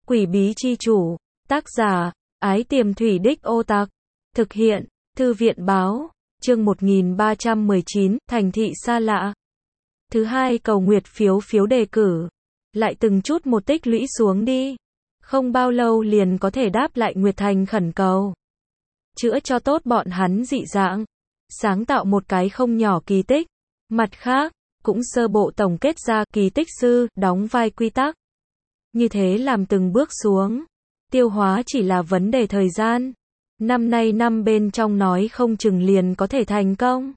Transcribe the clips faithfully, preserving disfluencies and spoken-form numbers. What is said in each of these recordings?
Quỷ bí chi chủ, tác giả, Ái Tiềm Thủy Đích Ô Tạc, thực hiện, Thư viện báo, chương một nghìn ba trăm mười chín, thành thị xa lạ. Thứ hai, cầu nguyệt phiếu phiếu đề cử, lại từng chút một tích lũy xuống đi. Không bao lâu liền có thể đáp lại Nguyệt Thành khẩn cầu. Chữa cho tốt bọn hắn dị dạng, sáng tạo một cái không nhỏ kỳ tích. Mặt khác, cũng sơ bộ tổng kết ra kỳ tích sư, đóng vai quy tắc. Như thế làm từng bước xuống, tiêu hóa chỉ là vấn đề thời gian. Năm nay năm bên trong nói không chừng liền có thể thành công.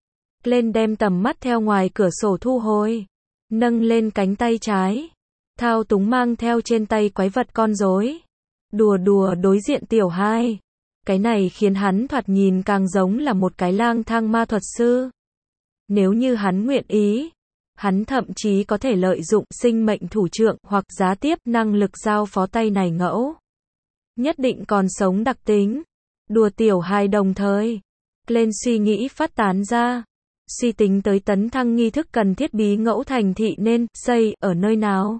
Lên đem tầm mắt theo ngoài cửa sổ thu hồi, nâng lên cánh tay trái, thao túng mang theo trên tay quái vật con rối, đùa đùa đối diện tiểu hai. Cái này khiến hắn thoạt nhìn càng giống là một cái lang thang ma thuật sư. Nếu như hắn nguyện ý, hắn thậm chí có thể lợi dụng sinh mệnh thủ trượng hoặc giá tiếp năng lực giao phó tay này ngẫu. Nhất định còn sống đặc tính. Đùa tiểu hai đồng thời. Lên suy nghĩ phát tán ra. Suy tính tới tấn thăng nghi thức cần thiết bí ngẫu thành thị nên xây ở nơi nào.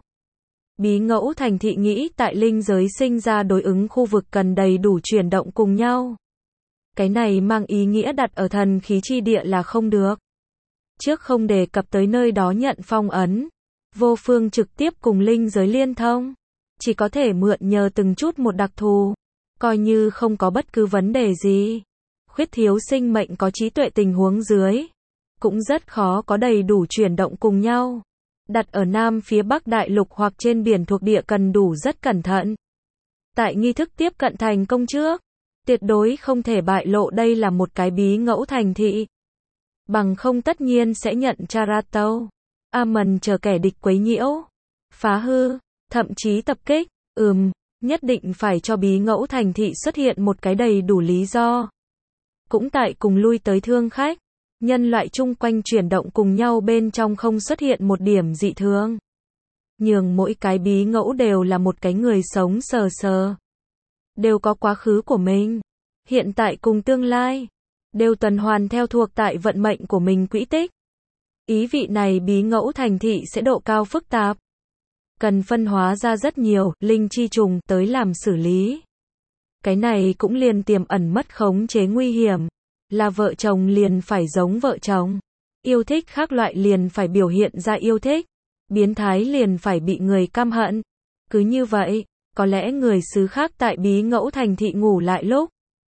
Bí ngẫu thành thị nghĩ tại linh giới sinh ra đối ứng khu vực cần đầy đủ chuyển động cùng nhau. Cái này mang ý nghĩa đặt ở thần khí chi địa là không được. Trước không đề cập tới nơi đó nhận phong ấn, vô phương trực tiếp cùng linh giới liên thông, chỉ có thể mượn nhờ từng chút một đặc thù, coi như không có bất cứ vấn đề gì. Khuyết thiếu sinh mệnh có trí tuệ tình huống dưới, cũng rất khó có đầy đủ chuyển động cùng nhau. Đặt ở nam phía bắc đại lục hoặc trên biển thuộc địa cần đủ rất cẩn thận. Tại nghi thức tiếp cận thành công trước, tuyệt đối không thể bại lộ đây là một cái bí ngẫu thành thị. Bằng không tất nhiên sẽ nhận Charatau, Amon chờ kẻ địch quấy nhiễu, phá hư, thậm chí tập kích. Ừm, nhất định phải cho bí ngẫu thành thị xuất hiện một cái đầy đủ lý do. Cũng tại cùng lui tới thương khách, nhân loại chung quanh chuyển động cùng nhau bên trong không xuất hiện một điểm dị thường. Nhường mỗi cái bí ngẫu đều là một cái người sống sờ sờ. Đều có quá khứ của mình, hiện tại cùng tương lai. Đều tuần hoàn theo thuộc tại vận mệnh của mình quỹ tích. Ý vị này bí ngẫu thành thị sẽ độ cao phức tạp. Cần phân hóa ra rất nhiều linh chi trùng tới làm xử lý. Cái này cũng liền tiềm ẩn mất khống chế nguy hiểm. Là vợ chồng liền phải giống vợ chồng. Yêu thích khác loại liền phải biểu hiện ra yêu thích. Biến thái liền phải bị người căm hận. Cứ như vậy, có lẽ người xứ khác tại bí ngẫu thành thị ngủ lại lúc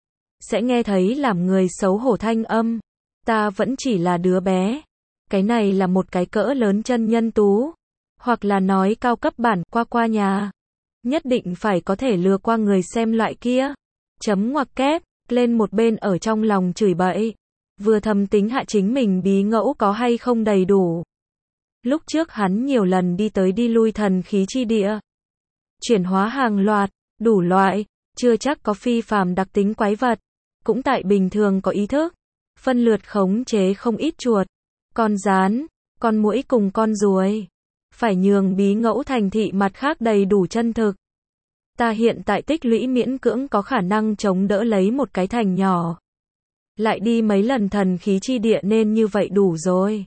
sẽ nghe thấy làm người xấu hổ thanh âm. Ta vẫn chỉ là đứa bé. Cái này là một cái cỡ lớn chân nhân tú. Hoặc là nói cao cấp bản qua qua nhà. Nhất định phải có thể lừa qua người xem loại kia. Chấm ngoặc kép, lên một bên ở trong lòng chửi bậy. Vừa thầm tính hạ chính mình bí ngẫu có hay không đầy đủ. Lúc trước hắn nhiều lần đi tới đi lui thần khí chi địa. Chuyển hóa hàng loạt, đủ loại, chưa chắc có phi phàm đặc tính quái vật. Cũng tại bình thường có ý thức, phân lượt khống chế không ít chuột, con gián, con muỗi cùng con ruồi. Phải nhường bí ngẫu thành thị mặt khác đầy đủ chân thực. Ta hiện tại tích lũy miễn cưỡng có khả năng chống đỡ lấy một cái thành nhỏ. Lại đi mấy lần thần khí chi địa nên như vậy đủ rồi.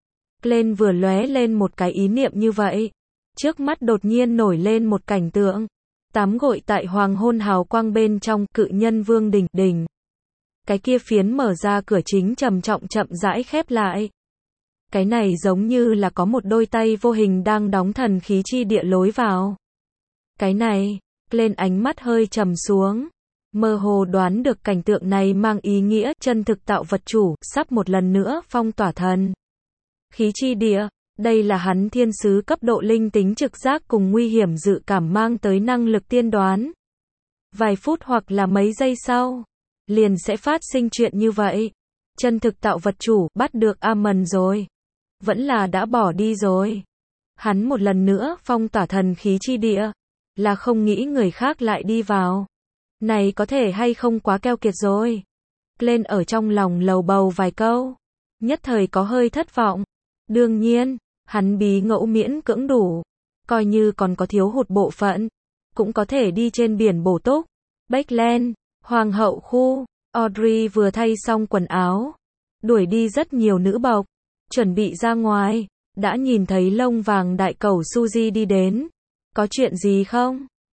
Lên vừa lóe lên một cái ý niệm như vậy. Trước mắt đột nhiên nổi lên một cảnh tượng. Tắm gội tại hoàng hôn hào quang bên trong cự nhân vương đỉnh đỉnh. Cái kia phiến mở ra cửa chính trầm trọng chậm rãi khép lại. Cái này giống như là có một đôi tay vô hình đang đóng thần khí chi địa lối vào. Cái này, lên ánh mắt hơi trầm xuống. Mơ hồ đoán được cảnh tượng này mang ý nghĩa chân thực tạo vật chủ, sắp một lần nữa phong tỏa thần khí chi địa. Đây là hắn thiên sứ cấp độ linh tính trực giác cùng nguy hiểm dự cảm mang tới năng lực tiên đoán. Vài phút hoặc là mấy giây sau, liền sẽ phát sinh chuyện như vậy. Chân thực tạo vật chủ, bắt được Amon rồi. Vẫn là đã bỏ đi rồi. Hắn một lần nữa phong tỏa thần khí chi địa. Là không nghĩ người khác lại đi vào. Này có thể hay không quá keo kiệt rồi. Lên ở trong lòng lầu bầu vài câu. Nhất thời có hơi thất vọng. Đương nhiên, hắn bí ngẫu miễn cưỡng đủ. Coi như còn có thiếu hụt bộ phận. Cũng có thể đi trên biển bổ túc. Backland, Hoàng hậu khu. Audrey vừa thay xong quần áo. Đuổi đi rất nhiều nữ bộc. Chuẩn bị ra ngoài. Đã nhìn thấy lông vàng đại cẩu Suzy đi đến. Có chuyện gì không?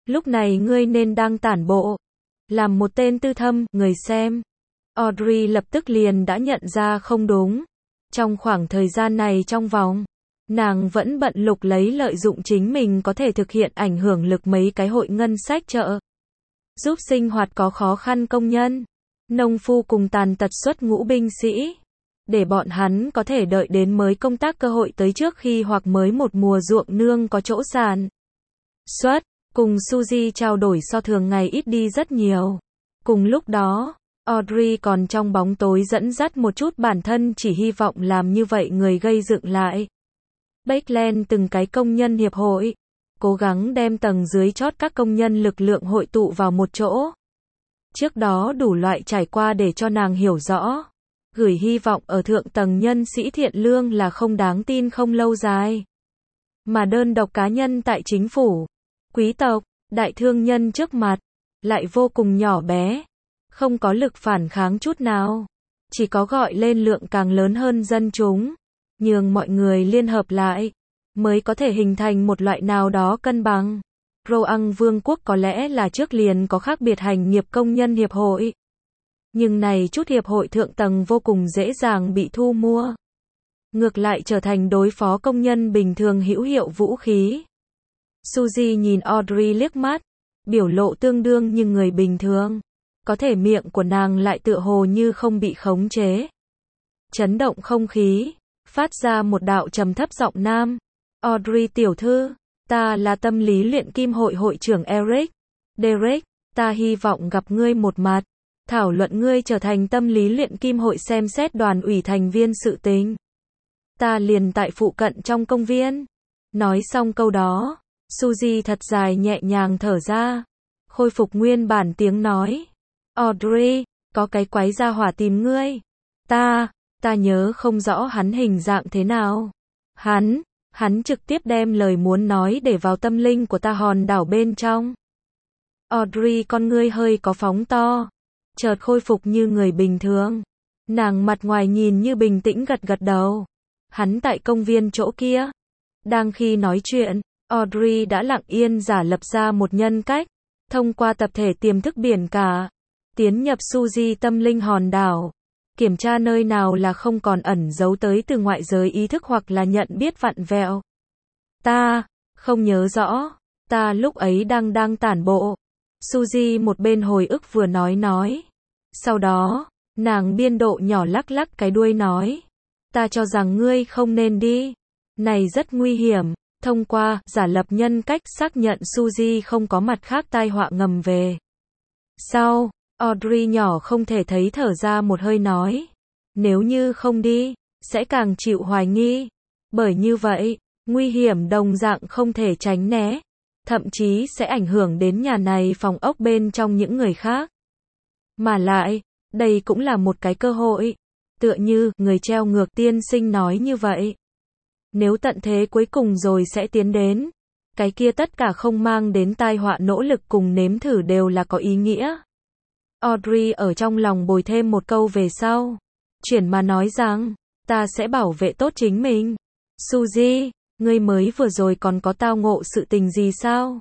Lúc này ngươi nên đang tản bộ. Làm một tên tư thâm, người xem. Audrey lập tức liền đã nhận ra không đúng. Trong khoảng thời gian này trong vòng, nàng vẫn bận lục lấy lợi dụng chính mình có thể thực hiện ảnh hưởng lực mấy cái hội ngân sách chợ. Giúp sinh hoạt có khó khăn công nhân, nông phu cùng tàn tật xuất ngũ binh sĩ. Để bọn hắn có thể đợi đến mới công tác cơ hội tới trước khi hoặc mới một mùa ruộng nương có chỗ sản xuất. Cùng Suzy trao đổi so thường ngày ít đi rất nhiều. Cùng lúc đó, Audrey còn trong bóng tối dẫn dắt một chút bản thân chỉ hy vọng làm như vậy người gây dựng lại. Bakeland từng cái công nhân hiệp hội. Cố gắng đem tầng dưới chót các công nhân lực lượng hội tụ vào một chỗ. Trước đó đủ loại trải qua để cho nàng hiểu rõ. Gửi hy vọng ở thượng tầng nhân sĩ thiện lương là không đáng tin không lâu dài. Mà đơn độc cá nhân tại chính phủ, quý tộc, đại thương nhân trước mặt, lại vô cùng nhỏ bé. Không có lực phản kháng chút nào. Chỉ có gọi lên lượng càng lớn hơn dân chúng. Nhường mọi người liên hợp lại. Mới có thể hình thành một loại nào đó cân bằng. Roang Vương quốc có lẽ là trước liền có khác biệt hành nghiệp công nhân hiệp hội. Nhưng này chút hiệp hội thượng tầng vô cùng dễ dàng bị thu mua. Ngược lại trở thành đối phó công nhân bình thường hữu hiệu vũ khí. Suzy nhìn Audrey liếc mắt. Biểu lộ tương đương như người bình thường. Có thể miệng của nàng lại tựa hồ như không bị khống chế. Chấn động không khí. Phát ra một đạo trầm thấp giọng nam. Audrey tiểu thư, ta là tâm lý luyện kim hội hội trưởng Eric. Derek, ta hy vọng gặp ngươi một mặt. Thảo luận ngươi trở thành tâm lý luyện kim hội xem xét đoàn ủy thành viên sự tình. Ta liền tại phụ cận trong công viên. Nói xong câu đó, Suzy thật dài nhẹ nhàng thở ra. Khôi phục nguyên bản tiếng nói. Audrey, có cái quái gia hỏa tìm ngươi. Ta, ta nhớ không rõ hắn hình dạng thế nào. Hắn, hắn trực tiếp đem lời muốn nói để vào tâm linh của ta hòn đảo bên trong. Audrey con ngươi hơi có phóng to. Chợt khôi phục như người bình thường. Nàng mặt ngoài nhìn như bình tĩnh gật gật đầu. Hắn tại công viên chỗ kia. Đang khi nói chuyện, Audrey đã lặng yên giả lập ra một nhân cách. Thông qua tập thể tiềm thức biển cả. Tiến nhập Suzy tâm linh hòn đảo. Kiểm tra nơi nào là không còn ẩn giấu tới từ ngoại giới ý thức hoặc là nhận biết vặn vẹo. Ta, không nhớ rõ. Ta lúc ấy đang đang tản bộ. Suzy một bên hồi ức vừa nói nói. Sau đó, nàng biên độ nhỏ lắc lắc cái đuôi nói. Ta cho rằng ngươi không nên đi. Này rất nguy hiểm. Thông qua, giả lập nhân cách xác nhận Suzy không có mặt khác tai họa ngầm về. Sau, Audrey nhỏ không thể thấy thở ra một hơi nói. Nếu như không đi, sẽ càng chịu hoài nghi. Bởi như vậy, nguy hiểm đồng dạng không thể tránh né. Thậm chí sẽ ảnh hưởng đến nhà này phòng ốc bên trong những người khác. Mà lại, đây cũng là một cái cơ hội. Tựa như, người treo ngược tiên sinh nói như vậy. Nếu tận thế cuối cùng rồi sẽ tiến đến. Cái kia tất cả không mang đến tai họa nỗ lực cùng nếm thử đều là có ý nghĩa. Audrey ở trong lòng bồi thêm một câu về sau. Chuyển mà nói rằng, ta sẽ bảo vệ tốt chính mình. Suzy, ngươi mới vừa rồi còn có tao ngộ sự tình gì sao?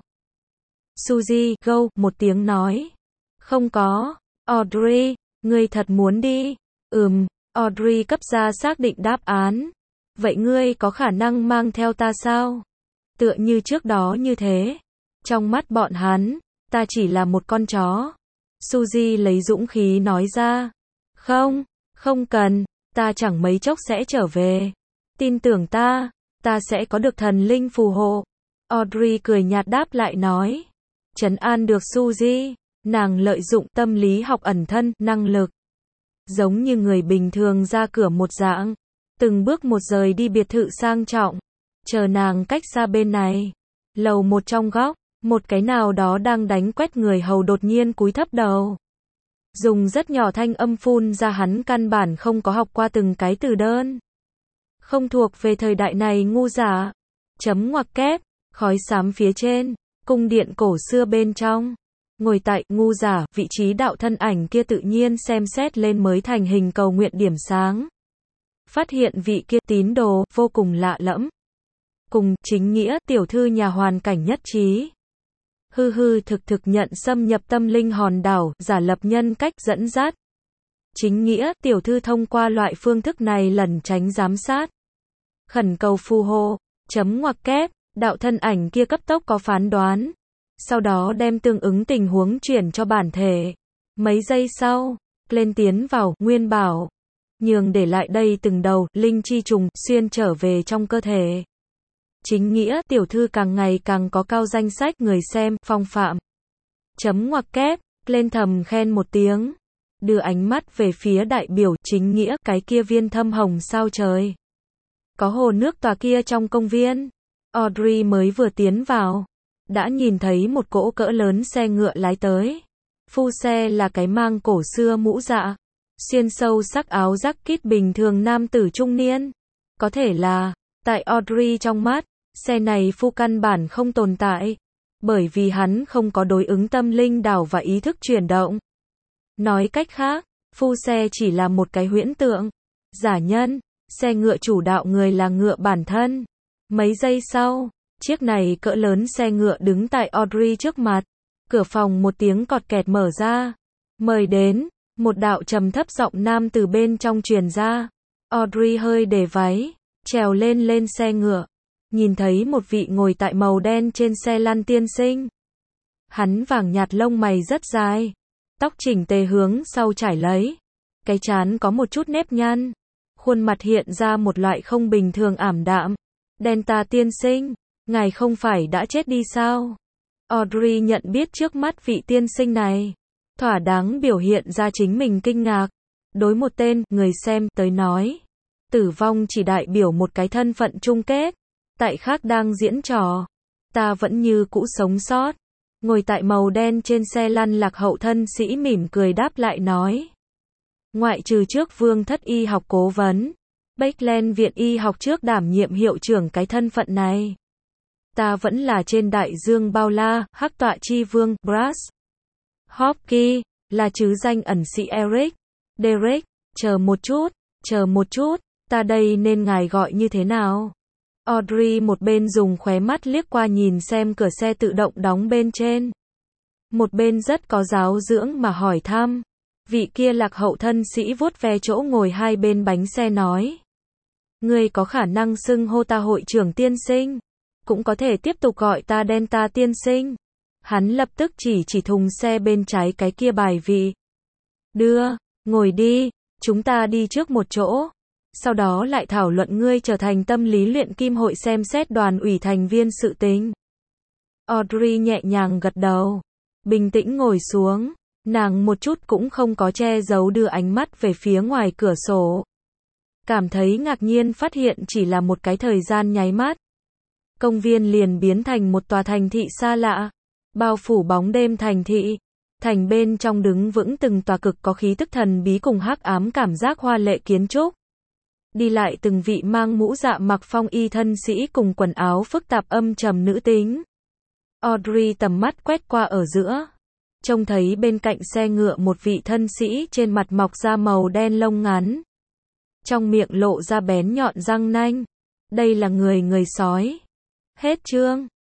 Suzy, gâu, một tiếng nói. Không có. Audrey, ngươi thật muốn đi? Ừm, Audrey cấp ra xác định đáp án. Vậy ngươi có khả năng mang theo ta sao? Tựa như trước đó như thế. Trong mắt bọn hắn, ta chỉ là một con chó. Suzy lấy dũng khí nói ra. Không, không cần, ta chẳng mấy chốc sẽ trở về. Tin tưởng ta, ta sẽ có được thần linh phù hộ. Audrey cười nhạt đáp lại nói. Trấn an được Suzy, nàng lợi dụng tâm lý học ẩn thân, năng lực. Giống như người bình thường ra cửa một dạng. Từng bước một rời đi biệt thự sang trọng. Chờ nàng cách xa bên này. Lầu một trong góc. Một cái nào đó đang đánh quét người hầu đột nhiên cúi thấp đầu. Dùng rất nhỏ thanh âm phun ra hắn căn bản không có học qua từng cái từ đơn. Không thuộc về thời đại này ngu giả. Chấm ngoặc kép, khói xám phía trên, cung điện cổ xưa bên trong. Ngồi tại ngu giả, vị trí đạo thân ảnh kia tự nhiên xem xét lên mới thành hình cầu nguyện điểm sáng. Phát hiện vị kia tín đồ, vô cùng lạ lẫm. Cùng, chính nghĩa, tiểu thư nhà hoàn cảnh nhất trí. hư hư thực thực nhận xâm nhập tâm linh hòn đảo, giả lập nhân cách dẫn dắt. Chính nghĩa, tiểu thư thông qua loại phương thức này lẩn tránh giám sát. Khẩn cầu phù hộ, chấm ngoặc kép, đạo thân ảnh kia cấp tốc có phán đoán. Sau đó đem tương ứng tình huống chuyển cho bản thể. Mấy giây sau, lên tiến vào, nguyên bảo. Nhường để lại đây từng đầu, linh chi trùng, xuyên trở về trong cơ thể. Chính nghĩa, tiểu thư càng ngày càng có cao danh sách người xem, phong phạm. Chấm ngoặc kép, lên thầm khen một tiếng. Đưa ánh mắt về phía đại biểu, chính nghĩa, cái kia viên thâm hồng sao trời. Có hồ nước tòa kia trong công viên. Audrey mới vừa tiến vào. Đã nhìn thấy một cỗ cỡ lớn xe ngựa lái tới. Phu xe là cái mang cổ xưa mũ dạ. Xuyên sâu sắc áo jacket bình thường nam tử trung niên. Có thể là, tại Audrey trong mắt, xe này phu căn bản không tồn tại. Bởi vì hắn không có đối ứng tâm linh đảo và ý thức chuyển động. Nói cách khác, phu xe chỉ là một cái huyễn tượng. Giả nhân, xe ngựa chủ đạo người là ngựa bản thân. Mấy giây sau, chiếc này cỡ lớn xe ngựa đứng tại Audrey trước mặt. Cửa phòng một tiếng cọt kẹt mở ra. Mời đến, một đạo trầm thấp giọng nam từ bên trong truyền ra. Audrey hơi để váy, trèo lên lên xe ngựa. Nhìn thấy một vị ngồi tại màu đen trên xe lăn tiên sinh. Hắn vàng nhạt lông mày rất dài. Tóc chỉnh tề hướng sau trải lấy. Cái trán có một chút nếp nhăn. Khuôn mặt hiện ra một loại không bình thường ảm đạm. Delta tiên sinh, ngài không phải đã chết đi sao? Audrey nhận biết trước mắt vị tiên sinh này. Thỏa đáng biểu hiện ra chính mình kinh ngạc. Đối một tên, người xem, tới nói. Tử vong chỉ đại biểu một cái thân phận chung kết. Tại khác đang diễn trò. Ta vẫn như cũ sống sót. Ngồi tại màu đen trên xe lăn lạc hậu thân sĩ mỉm cười đáp lại nói. Ngoại trừ trước vương thất y học cố vấn. Bakeland viện y học trước đảm nhiệm hiệu trưởng cái thân phận này. Ta vẫn là trên đại dương bao la, hắc tọa chi vương, Brass. Hopkins, là chứ danh ẩn sĩ Eric. Derek, chờ một chút, chờ một chút, ta đây nên ngài gọi như thế nào? Audrey một bên dùng khóe mắt liếc qua nhìn xem cửa xe tự động đóng bên trên. Một bên rất có giáo dưỡng mà hỏi thăm. Vị kia lạc hậu thân sĩ vuốt ve chỗ ngồi hai bên bánh xe nói. Ngươi có khả năng xưng hô ta hội trưởng tiên sinh. Cũng có thể tiếp tục gọi ta Delta tiên sinh. Hắn lập tức chỉ chỉ thùng xe bên trái cái kia bài vị. Đưa, ngồi đi, chúng ta đi trước một chỗ. Sau đó lại thảo luận ngươi trở thành tâm lý luyện kim hội xem xét đoàn ủy thành viên sự tình. Audrey nhẹ nhàng gật đầu. Bình tĩnh ngồi xuống. Nàng một chút cũng không có che giấu đưa ánh mắt về phía ngoài cửa sổ. Cảm thấy ngạc nhiên phát hiện chỉ là một cái thời gian nháy mắt. Công viên liền biến thành một tòa thành thị xa lạ. Bao phủ bóng đêm thành thị. Thành bên trong đứng vững từng tòa cực có khí tức thần bí cùng hắc ám cảm giác hoa lệ kiến trúc. Đi lại từng vị mang mũ dạ mặc phong y thân sĩ cùng quần áo phức tạp âm trầm nữ tính. Audrey tầm mắt quét qua ở giữa. Trông thấy bên cạnh xe ngựa một vị thân sĩ trên mặt mọc da màu đen lông ngắn. Trong miệng lộ ra bén nhọn răng nanh. Đây là người người sói. Hết chương.